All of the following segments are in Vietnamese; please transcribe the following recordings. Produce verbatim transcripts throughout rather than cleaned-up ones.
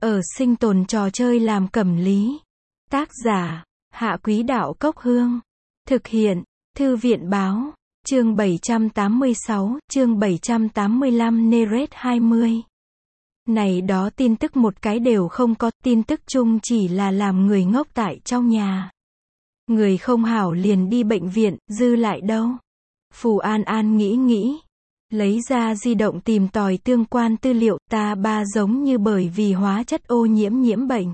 Ở sinh tồn trò chơi làm cẩm lý. Tác giả, Hạ Quý Đạo Cốc Hương. Thực hiện, Thư viện Báo. Chương bảy trăm tám mươi sáu, chương bảy trăm tám mươi lăm Neret hai mươi. Này đó tin tức một cái đều không có, tin tức chung chỉ là làm người ngốc tại trong nhà. Người không hảo liền đi bệnh viện, dư lại đâu? Phù An An nghĩ nghĩ. Lấy ra di động tìm tòi tương quan tư liệu, ta ba giống như bởi vì hóa chất ô nhiễm nhiễm bệnh.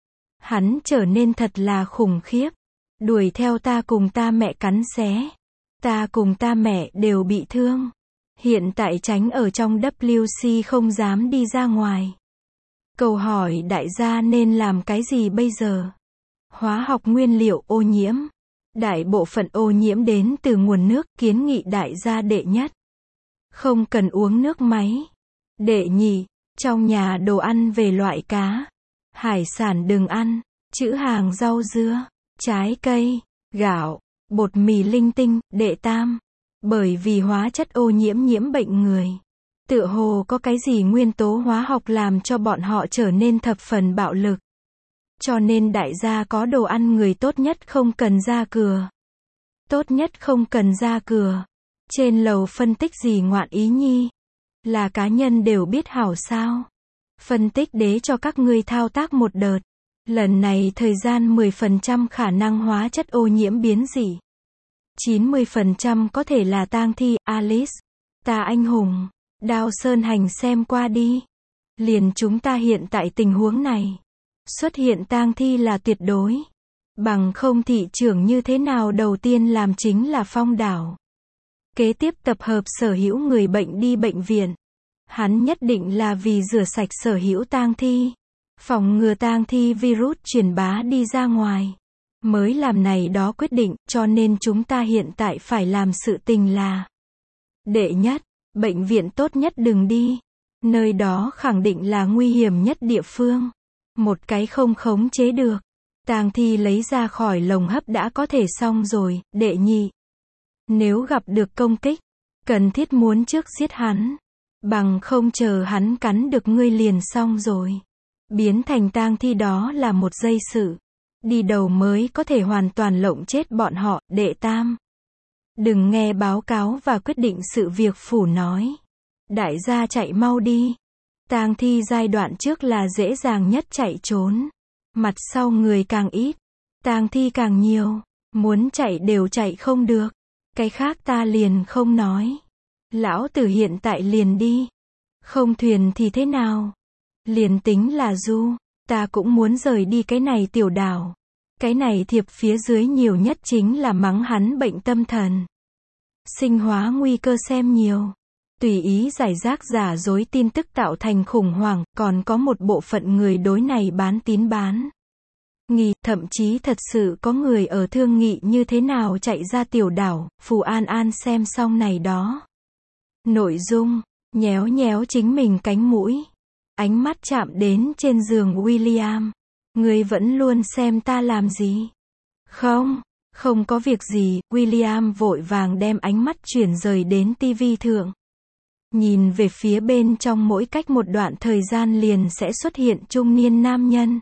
Hắn trở nên thật là khủng khiếp. Đuổi theo ta cùng ta mẹ cắn xé. Ta cùng ta mẹ đều bị thương. Hiện tại tránh ở trong W C không dám đi ra ngoài. Câu hỏi đại gia nên làm cái gì bây giờ? Hóa học nguyên liệu ô nhiễm. Đại bộ phận ô nhiễm đến từ nguồn nước, kiến nghị đại gia đệ nhất. Không cần uống nước máy. Đệ nhị, trong nhà đồ ăn về loại cá, hải sản đừng ăn, trữ hàng rau dưa, trái cây, gạo, bột mì linh tinh. Đệ tam, bởi vì hóa chất ô nhiễm nhiễm bệnh người. Tựa hồ có cái gì nguyên tố hóa học làm cho bọn họ trở nên thập phần bạo lực. Cho nên đại gia có đồ ăn người tốt nhất không cần ra cửa. Tốt nhất không cần ra cửa. Trên lầu phân tích gì ngoạn ý nhi? Là cá nhân đều biết hảo sao? Phân tích đế cho các ngươi thao tác một đợt. Lần này thời gian mười phần trăm khả năng hóa chất ô nhiễm biến dị. chín mươi phần trăm có thể là tang thi. Alice, ta anh hùng, Đao Sơn Hành xem qua đi. Liền chúng ta hiện tại tình huống này. Xuất hiện tang thi là tuyệt đối. Bằng không thị trưởng như thế nào đầu tiên làm chính là phong đảo. Kế tiếp tập hợp sở hữu người bệnh đi bệnh viện. Hắn nhất định là vì rửa sạch sở hữu tang thi. Phòng ngừa tang thi virus truyền bá đi ra ngoài. Mới làm này đó quyết định, cho nên chúng ta hiện tại phải làm sự tình là. Đệ nhất, bệnh viện tốt nhất đừng đi. Nơi đó khẳng định là nguy hiểm nhất địa phương. Một cái không khống chế được. Tang thi lấy ra khỏi lồng hấp đã có thể xong rồi. Đệ nhị, nếu gặp được công kích, cần thiết muốn trước giết hắn. Bằng không chờ hắn cắn được ngươi liền xong rồi. Biến thành tang thi đó là một giây sự. Đi đầu mới có thể hoàn toàn lộng chết bọn họ. Đệ tam, đừng nghe báo cáo và quyết định sự việc phủ nói. Đại gia chạy mau đi. Tang thi giai đoạn trước là dễ dàng nhất chạy trốn. Mặt sau người càng ít, tang thi càng nhiều. Muốn chạy đều chạy không được. Cái khác ta liền không nói. Lão tử hiện tại liền đi. Không thuyền thì thế nào? Liền tính là du, ta cũng muốn rời đi cái này tiểu đảo. Cái này thiệp phía dưới nhiều nhất chính là mắng hắn bệnh tâm thần. Sinh hóa nguy cơ xem nhiều. Tùy ý giải rác giả dối tin tức tạo thành khủng hoảng, còn có một bộ phận người đối này bán tín bán nghi, thậm chí thật sự có người ở thương nghị như thế nào chạy ra tiểu đảo. Phù An An xem xong này đó nội dung, nhéo nhéo chính mình cánh mũi. Ánh mắt chạm đến trên giường William. Ngươi vẫn luôn xem ta làm gì? Không, không có việc gì. William vội vàng đem ánh mắt chuyển rời đến tivi thượng. Nhìn về phía bên trong mỗi cách một đoạn thời gian liền sẽ xuất hiện trung niên nam nhân.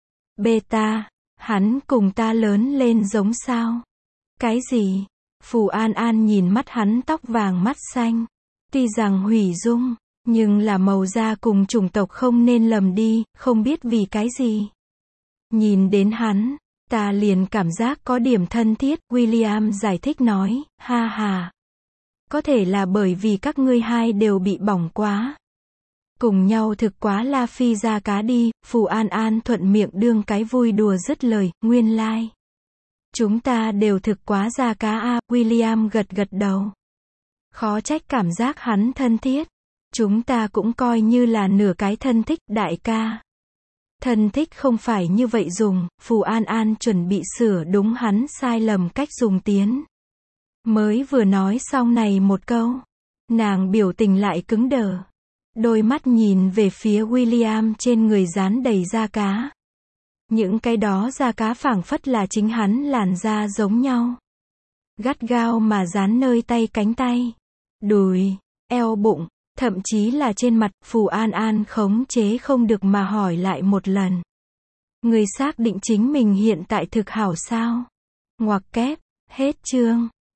Beta, hắn cùng ta lớn lên giống sao? Cái gì? Phù An An nhìn mắt hắn tóc vàng mắt xanh. Tuy rằng hủy dung, nhưng là màu da cùng chủng tộc không nên lầm đi, không biết vì cái gì. Nhìn đến hắn, ta liền cảm giác có điểm thân thiết. William giải thích nói, ha ha. Có thể là bởi vì các ngươi hai đều bị bỏng quá. Cùng nhau thực quá la phi ra cá đi. Phù An An thuận miệng đương cái vui đùa dứt lời, nguyên lai. Like. Chúng ta đều thực quá ra cá a. À. William gật gật đầu. Khó trách cảm giác hắn thân thiết. Chúng ta cũng coi như là nửa cái thân thích. Đại ca, thân thích không phải như vậy dùng. Phù An An chuẩn bị sửa đúng hắn sai lầm cách dùng tiến. Mới vừa nói xong này một câu, nàng biểu tình lại cứng đờ. Đôi mắt nhìn về phía William trên người dán đầy da cá. Những cái đó da cá phảng phất là chính hắn làn da giống nhau. Gắt gao mà dán nơi tay cánh tay, đùi, eo bụng. Thậm chí là trên mặt, Phù An An khống chế không được mà hỏi lại một lần. Người xác định chính mình hiện tại thực hảo sao? Ngoặc kép, hết chương.